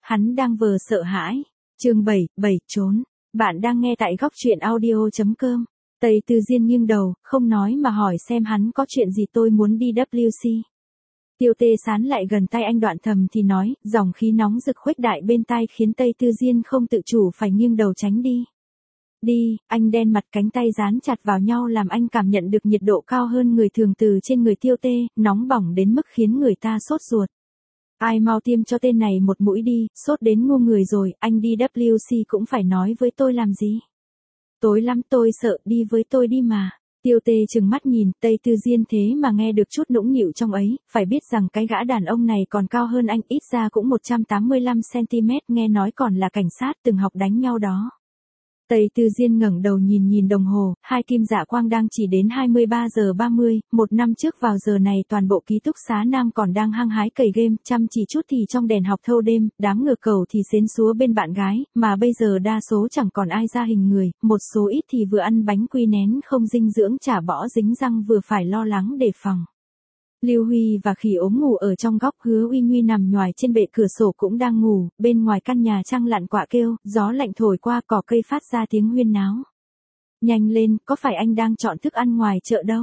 Hắn đang vờ sợ hãi. Chương 7 trốn. Bạn đang nghe tại góc truyện audio.com. Tây Tư Diên nghiêng đầu, không nói mà hỏi xem hắn có chuyện gì. Tôi muốn đi WC. Tiêu Tê sán lại gần tay anh, đoạn thầm thì nói, dòng khí nóng rực khuếch đại bên tai khiến Tây Tư Diên không tự chủ phải nghiêng đầu tránh đi. Đi, anh đen mặt, cánh tay dán chặt vào nhau làm anh cảm nhận được nhiệt độ cao hơn người thường từ trên người Tiêu Tê, nóng bỏng đến mức khiến người ta sốt ruột. Ai mau tiêm cho tên này một mũi đi, sốt đến ngu người rồi, anh đi WC cũng phải nói với tôi làm gì. Tối lắm tôi sợ, đi với tôi đi mà. Tiêu Tê trừng mắt nhìn, Tây Tư Diên thế mà nghe được chút nũng nịu trong ấy, phải biết rằng cái gã đàn ông này còn cao hơn anh, ít ra cũng 185cm, nghe nói còn là cảnh sát từng học đánh nhau đó. Tây Tư Diên ngẩng đầu nhìn đồng hồ, hai kim dạ quang đang chỉ đến 23 giờ 30, một năm trước vào giờ này toàn bộ ký túc xá nam còn đang hăng hái cày game, chăm chỉ chút thì trong đèn học thâu đêm, đám ngựa cầu thì xến xúa bên bạn gái, mà bây giờ đa số chẳng còn ai ra hình người, một số ít thì vừa ăn bánh quy nén không dinh dưỡng chả bỏ dính răng vừa phải lo lắng đề phòng. Lưu Huy và Khỉ ốm ngủ ở trong góc, Hứa Uy Nguy nằm nhoài trên bệ cửa sổ cũng đang ngủ, bên ngoài căn nhà trăng lặn quạ kêu, gió lạnh thổi qua cỏ cây phát ra tiếng huyên náo. Nhanh lên, có phải anh đang chọn thức ăn ngoài chợ đâu?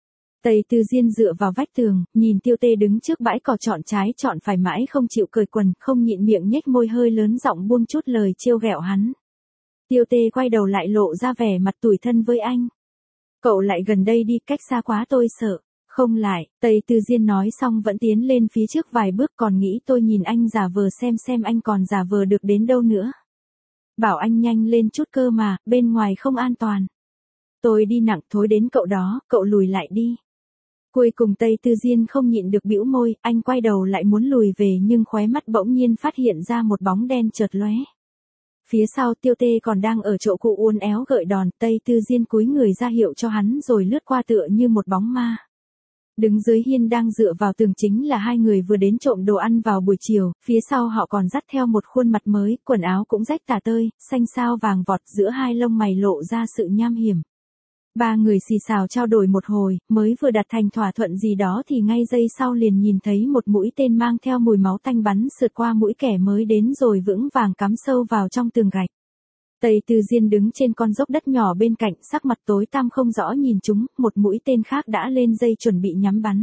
Tây Tư Diên dựa vào vách tường, nhìn Tiêu Tê đứng trước bãi cỏ chọn trái chọn phải mãi không chịu cởi quần, không nhịn miệng nhếch môi hơi lớn giọng buông chút lời trêu ghẹo hắn. Tiêu Tê quay đầu lại lộ ra vẻ mặt tủi thân với anh. Cậu lại gần đây đi, cách xa quá tôi sợ. Không lại, Tây Tư Diên nói xong vẫn tiến lên phía trước vài bước, còn nghĩ tôi nhìn anh giả vờ xem anh còn giả vờ được đến đâu nữa. Bảo anh nhanh lên chút cơ mà, bên ngoài không an toàn. Tôi đi nặng thối đến cậu đó, cậu lùi lại đi. Cuối cùng Tây Tư Diên không nhịn được bĩu môi, anh quay đầu lại muốn lùi về nhưng khóe mắt bỗng nhiên phát hiện ra một bóng đen chợt lóe. Phía sau Tiêu Tê còn đang ở chỗ cụ uốn éo gợi đòn, Tây Tư Diên cúi người ra hiệu cho hắn rồi lướt qua tựa như một bóng ma. Đứng dưới hiên đang dựa vào tường chính là hai người vừa đến trộm đồ ăn vào buổi chiều, phía sau họ còn dắt theo một khuôn mặt mới, quần áo cũng rách tả tơi, xanh xao vàng vọt, giữa hai lông mày lộ ra sự nham hiểm. Ba người xì xào trao đổi một hồi, mới vừa đặt thành thỏa thuận gì đó thì ngay giây sau liền nhìn thấy một mũi tên mang theo mùi máu tanh bắn sượt qua mũi kẻ mới đến rồi vững vàng cắm sâu vào trong tường gạch. Tây Tư Diên đứng trên con dốc đất nhỏ bên cạnh, sắc mặt tối tăm không rõ nhìn chúng, một mũi tên khác đã lên dây chuẩn bị nhắm bắn.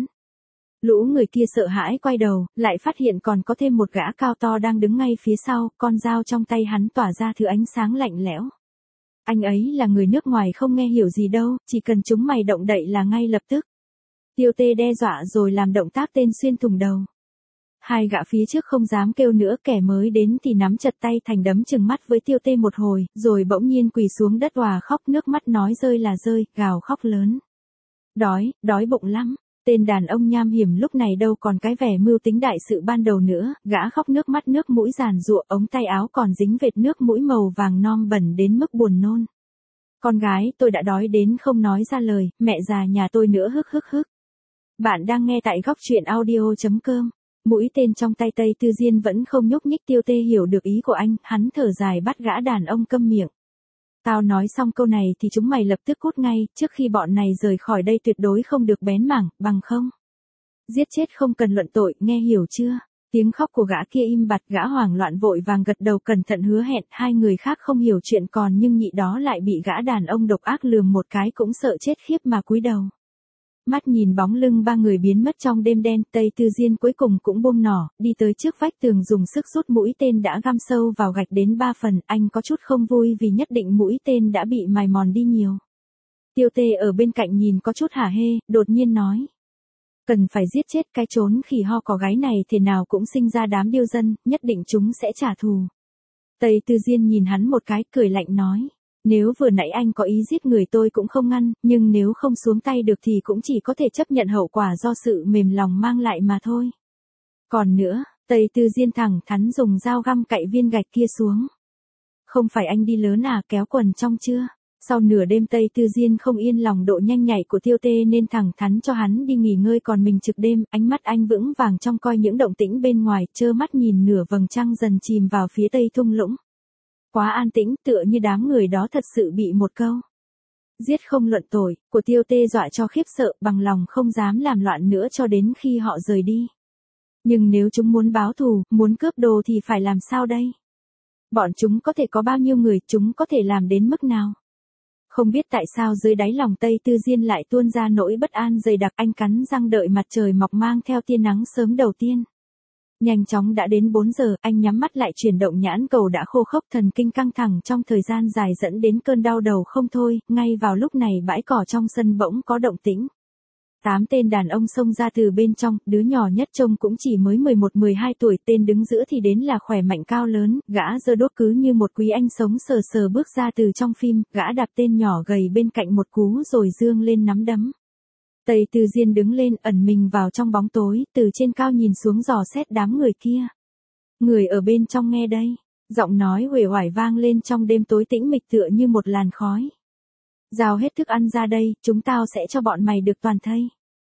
Lũ người kia sợ hãi quay đầu, lại phát hiện còn có thêm một gã cao to đang đứng ngay phía sau, con dao trong tay hắn tỏa ra thứ ánh sáng lạnh lẽo. Anh ấy là người nước ngoài không nghe hiểu gì đâu, chỉ cần chúng mày động đậy là ngay lập tức. Tiêu Tê đe dọa rồi làm động tác tên xuyên thủng đầu. Hai gã phía trước không dám kêu nữa, kẻ mới đến thì nắm chặt tay thành đấm chừng mắt với Tiêu Tê một hồi, rồi bỗng nhiên quỳ xuống đất òa khóc, nước mắt nói rơi là rơi, gào khóc lớn. Đói bụng lắm. Tên đàn ông nham hiểm lúc này đâu còn cái vẻ mưu tính đại sự ban đầu nữa, gã khóc nước mắt nước mũi giàn giụa, ống tay áo còn dính vệt nước mũi màu vàng non bẩn đến mức buồn nôn. Con gái tôi đã đói đến không nói ra lời, mẹ già nhà tôi nữa hức. Bạn đang nghe tại góc truyện audio.com. Mũi tên trong tay Tây Tư Diên vẫn không nhúc nhích. Tiêu Tê hiểu được ý của anh, hắn thở dài bắt gã đàn ông câm miệng. Tao nói xong câu này thì chúng mày lập tức cút ngay, trước khi bọn này rời khỏi đây tuyệt đối không được bén mảng, bằng không. Giết chết không cần luận tội, nghe hiểu chưa? Tiếng khóc của gã kia im bặt, gã hoảng loạn vội vàng gật đầu cẩn thận hứa hẹn, hai người khác không hiểu chuyện còn nhưng nhị đó lại bị gã đàn ông độc ác lườm một cái cũng sợ chết khiếp mà cúi đầu. Mắt nhìn bóng lưng ba người biến mất trong đêm đen, Tây Tư Diên cuối cùng cũng buông nỏ, đi tới trước vách tường dùng sức rút mũi tên đã găm sâu vào gạch đến 3 phần, anh có chút không vui vì nhất định mũi tên đã bị mài mòn đi nhiều. Tiêu Tê ở bên cạnh nhìn có chút hả hê, đột nhiên nói. Cần phải giết chết cái trốn khỉ ho có gáy này, thế nào cũng sinh ra đám điêu dân, nhất định chúng sẽ trả thù. Tây Tư Diên nhìn hắn một cái, cười lạnh nói. Nếu vừa nãy anh có ý giết người tôi cũng không ngăn, nhưng nếu không xuống tay được thì cũng chỉ có thể chấp nhận hậu quả do sự mềm lòng mang lại mà thôi. Còn nữa, Tây Tư Diên thẳng thắn dùng dao găm cạy viên gạch kia xuống. Không phải anh đi lớn à, kéo quần trong chưa? Sau nửa đêm Tây Tư Diên không yên lòng độ nhanh nhạy của Tiêu Tê nên thẳng thắn cho hắn đi nghỉ ngơi, còn mình trực đêm, ánh mắt anh vững vàng trong coi những động tĩnh bên ngoài, trơ mắt nhìn nửa vầng trăng dần chìm vào phía tây thung lũng. Quá an tĩnh, tựa như đám người đó thật sự bị một câu giết không luận tội của Tiêu Tê dọa cho khiếp sợ, bằng lòng không dám làm loạn nữa cho đến khi họ rời đi. Nhưng nếu chúng muốn báo thù, muốn cướp đồ thì phải làm sao đây? Bọn chúng có thể có bao nhiêu người, chúng có thể làm đến mức nào? Không biết tại sao dưới đáy lòng Tây Tư Diên lại tuôn ra nỗi bất an dày đặc, anh cắn răng đợi mặt trời mọc mang theo tia nắng sớm đầu tiên. Nhanh chóng đã đến 4 giờ, anh nhắm mắt lại, chuyển động nhãn cầu đã khô khốc, thần kinh căng thẳng trong thời gian dài dẫn đến cơn đau đầu không thôi. Ngay vào lúc này bãi cỏ trong sân bỗng có động tĩnh. 8 tên đàn ông xông ra từ bên trong, đứa nhỏ nhất trông cũng chỉ mới 11-12 tuổi, tên đứng giữa thì đến là khỏe mạnh cao lớn, gã giơ đuốc cứ như một quý anh sống sờ sờ bước ra từ trong phim, gã đạp tên nhỏ gầy bên cạnh một cú rồi giương lên nắm đấm. Tây Tư Diên đứng lên, ẩn mình vào trong bóng tối, từ trên cao nhìn xuống dò xét đám người kia. Người ở bên trong nghe đây, giọng nói uể oải vang lên trong đêm tối tĩnh mịch tựa như một làn khói. Giao hết thức ăn ra đây, chúng tao sẽ cho bọn mày được toàn thây.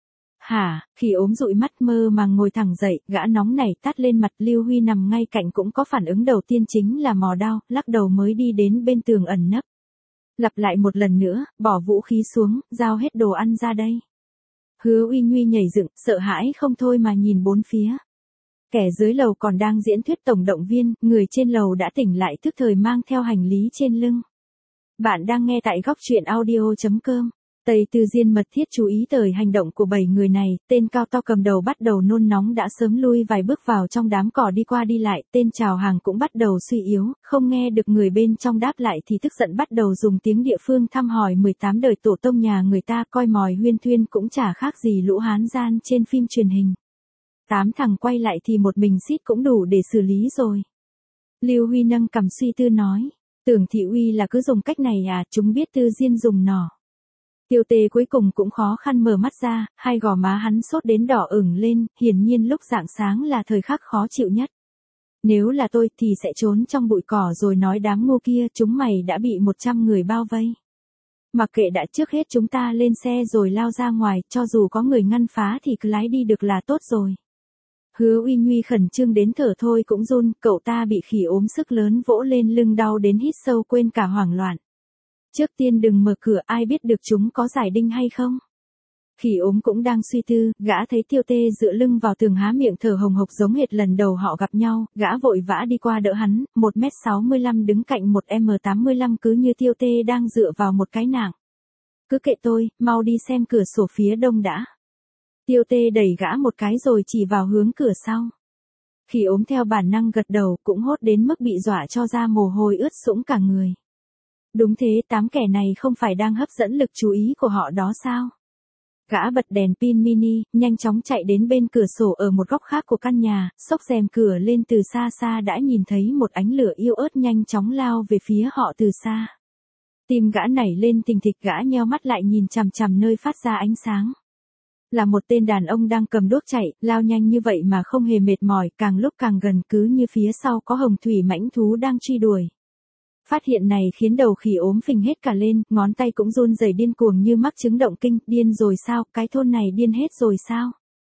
Hả? Khỉ ốm dụi mắt mơ màng ngồi thẳng dậy, gã nóng nảy tát lên mặt. Lưu Huy nằm ngay cạnh cũng có phản ứng đầu tiên, chính là mò đao, lắc đầu mới đi đến bên tường ẩn nấp. Lặp lại một lần nữa, bỏ vũ khí xuống, giao hết đồ ăn ra đây. Hứa Uy Nguy nhảy dựng, sợ hãi không thôi mà nhìn bốn phía. Kẻ dưới lầu còn đang diễn thuyết tổng động viên, người trên lầu đã tỉnh lại tức thời mang theo hành lý trên lưng. Bạn đang nghe tại góc truyện audio.com. Tây Tư Diên mật thiết chú ý tới hành động của 7 người này, tên cao to cầm đầu bắt đầu nôn nóng đã sớm lui vài bước vào trong đám cỏ đi qua đi lại, tên chào hàng cũng bắt đầu suy yếu, không nghe được người bên trong đáp lại thì tức giận bắt đầu dùng tiếng địa phương thăm hỏi 18 đời tổ tông nhà người ta, coi mòi huyên thuyên cũng chả khác gì lũ hán gian trên phim truyền hình. 8 thằng quay lại thì một mình xít cũng đủ để xử lý rồi. Lưu Huy nâng cằm suy tư nói, tưởng thị uy là cứ dùng cách này à, chúng biết Tư Diên dùng nỏ. Tiêu Tê cuối cùng cũng khó khăn mở mắt ra, hai gò má hắn sốt đến đỏ ửng lên, hiển nhiên lúc rạng sáng là thời khắc khó chịu nhất. Nếu là tôi thì sẽ trốn trong bụi cỏ rồi nói đám ngu kia, chúng mày đã bị 100 người bao vây. Mặc kệ đã, trước hết chúng ta lên xe rồi lao ra ngoài, cho dù có người ngăn phá thì cứ lái đi được là tốt rồi. Hứa Uy Nguy khẩn trương đến thở thôi cũng run, cậu ta bị khỉ ốm sức lớn vỗ lên lưng đau đến hít sâu quên cả hoảng loạn. Trước tiên đừng mở cửa, ai biết được chúng có giải đinh hay không. Khỉ ốm cũng đang suy tư, gã thấy Tiêu Tê dựa lưng vào tường há miệng thở hồng hộc giống hệt lần đầu họ gặp nhau, gã vội vã đi qua đỡ hắn, 1m65 đứng cạnh 1m85 cứ như Tiêu Tê đang dựa vào một cái nạng. Cứ kệ tôi, mau đi xem cửa sổ phía đông đã. Tiêu Tê đẩy gã một cái rồi chỉ vào hướng cửa sau. Khỉ ốm theo bản năng gật đầu, cũng hốt đến mức bị dọa cho ra mồ hôi ướt sũng cả người. Đúng thế, 8 kẻ này không phải đang hấp dẫn lực chú ý của họ đó sao? Gã bật đèn pin mini, nhanh chóng chạy đến bên cửa sổ ở một góc khác của căn nhà, xốc rèm cửa lên, từ xa xa đã nhìn thấy một ánh lửa yếu ớt nhanh chóng lao về phía họ từ xa. Tim gã nảy lên thình thịch, gã nheo mắt lại nhìn chằm chằm nơi phát ra ánh sáng. Là một tên đàn ông đang cầm đuốc chạy, lao nhanh như vậy mà không hề mệt mỏi, càng lúc càng gần, cứ như phía sau có hồng thủy mãnh thú đang truy đuổi. Phát hiện này khiến đầu khỉ ốm phình hết cả lên, ngón tay cũng run rẩy điên cuồng như mắc chứng động kinh, điên rồi sao, cái thôn này điên hết rồi sao?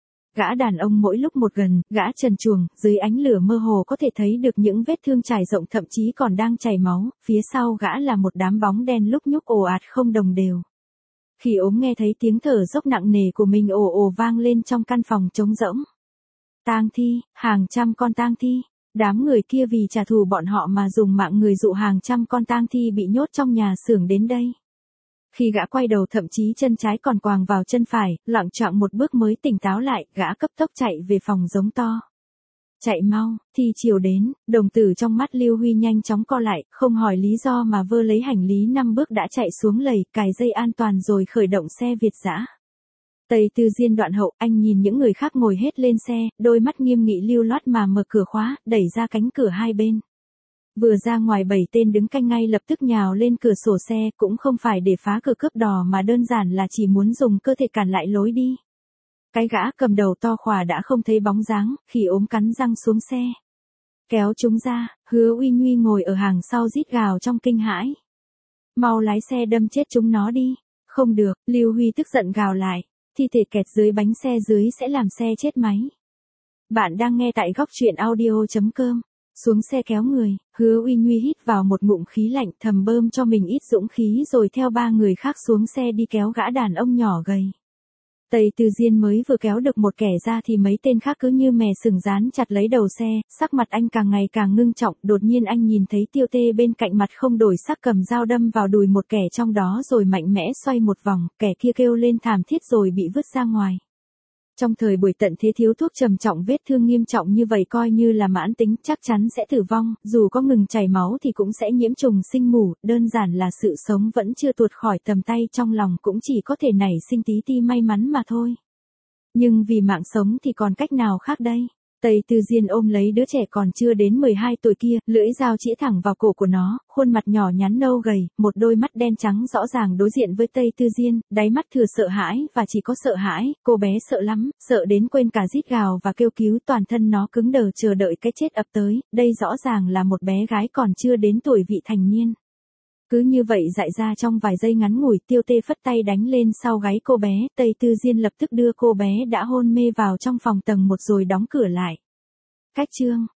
Gã đàn ông mỗi lúc một gần, gã trần truồng, dưới ánh lửa mơ hồ có thể thấy được những vết thương trải rộng, thậm chí còn đang chảy máu, phía sau gã là một đám bóng đen lúc nhúc ồ ạt không đồng đều. Khỉ ốm nghe thấy tiếng thở dốc nặng nề của mình ồ ồ vang lên trong căn phòng trống rỗng. Tang thi, hàng trăm con tang thi. Đám người kia vì trả thù bọn họ mà dùng mạng người dụ hàng trăm con tang thi bị nhốt trong nhà xưởng đến đây. Khi gã quay đầu thậm chí chân trái còn quàng vào chân phải, loạng choạng một bước mới tỉnh táo lại, gã cấp tốc chạy về phòng giống to. Chạy mau, thi chiều đến, đồng tử trong mắt Lưu Huy nhanh chóng co lại, không hỏi lý do mà vơ lấy hành lý 5 bước đã chạy xuống lầy, cài dây an toàn rồi khởi động xe Việt dã. Tây Tư Diên đoạn hậu, anh nhìn những người khác ngồi hết lên xe, đôi mắt nghiêm nghị lưu loát mà mở cửa khóa, đẩy ra cánh cửa hai bên. Vừa ra ngoài 7 tên đứng canh ngay lập tức nhào lên cửa sổ xe, cũng không phải để phá cửa cướp đò mà đơn giản là chỉ muốn dùng cơ thể cản lại lối đi. Cái gã cầm đầu to khỏa đã không thấy bóng dáng, khỉ ốm cắn răng xuống xe. Kéo chúng ra, Hứa Uy Nguy ngồi ở hàng sau rít gào trong kinh hãi. Mau lái xe đâm chết chúng nó đi. Không được, Lưu Huy tức giận gào lại. Thi thể kẹt dưới bánh xe dưới sẽ làm xe chết máy. Bạn đang nghe tại góc truyện audio.com. Xuống xe kéo người, Hứa Uy Nguy hít vào một ngụm khí lạnh, thầm bơm cho mình ít dũng khí rồi theo 3 người khác xuống xe đi kéo gã đàn ông nhỏ gầy. Tây Tư Diên mới vừa kéo được một kẻ ra thì mấy tên khác cứ như mè sừng dán chặt lấy đầu xe, sắc mặt anh càng ngày càng ngưng trọng, đột nhiên anh nhìn thấy Tiêu Tê bên cạnh mặt không đổi sắc cầm dao đâm vào đùi một kẻ trong đó rồi mạnh mẽ xoay một vòng, kẻ kia kêu lên thảm thiết rồi bị vứt ra ngoài. Trong thời buổi tận thế thiếu thuốc trầm trọng vết thương nghiêm trọng như vậy coi như là mãn tính chắc chắn sẽ tử vong, dù có ngừng chảy máu thì cũng sẽ nhiễm trùng sinh mủ, đơn giản là sự sống vẫn chưa tuột khỏi tầm tay trong lòng cũng chỉ có thể nảy sinh tí ti may mắn mà thôi. Nhưng vì mạng sống thì còn cách nào khác đây? Tây Tư Diên ôm lấy đứa trẻ còn chưa đến 12 tuổi kia, lưỡi dao chĩa thẳng vào cổ của nó, khuôn mặt nhỏ nhắn nâu gầy, một đôi mắt đen trắng rõ ràng đối diện với Tây Tư Diên, đáy mắt thừa sợ hãi và chỉ có sợ hãi, cô bé sợ lắm, sợ đến quên cả rít gào và kêu cứu, toàn thân nó cứng đờ chờ đợi cái chết ập tới, đây rõ ràng là một bé gái còn chưa đến tuổi vị thành niên. Cứ như vậy dại ra trong vài giây ngắn ngủi, Tiêu Tê phất tay đánh lên sau gáy cô bé, Tây Tư Diên lập tức đưa cô bé đã hôn mê vào trong phòng tầng 1 rồi đóng cửa lại. Cách chương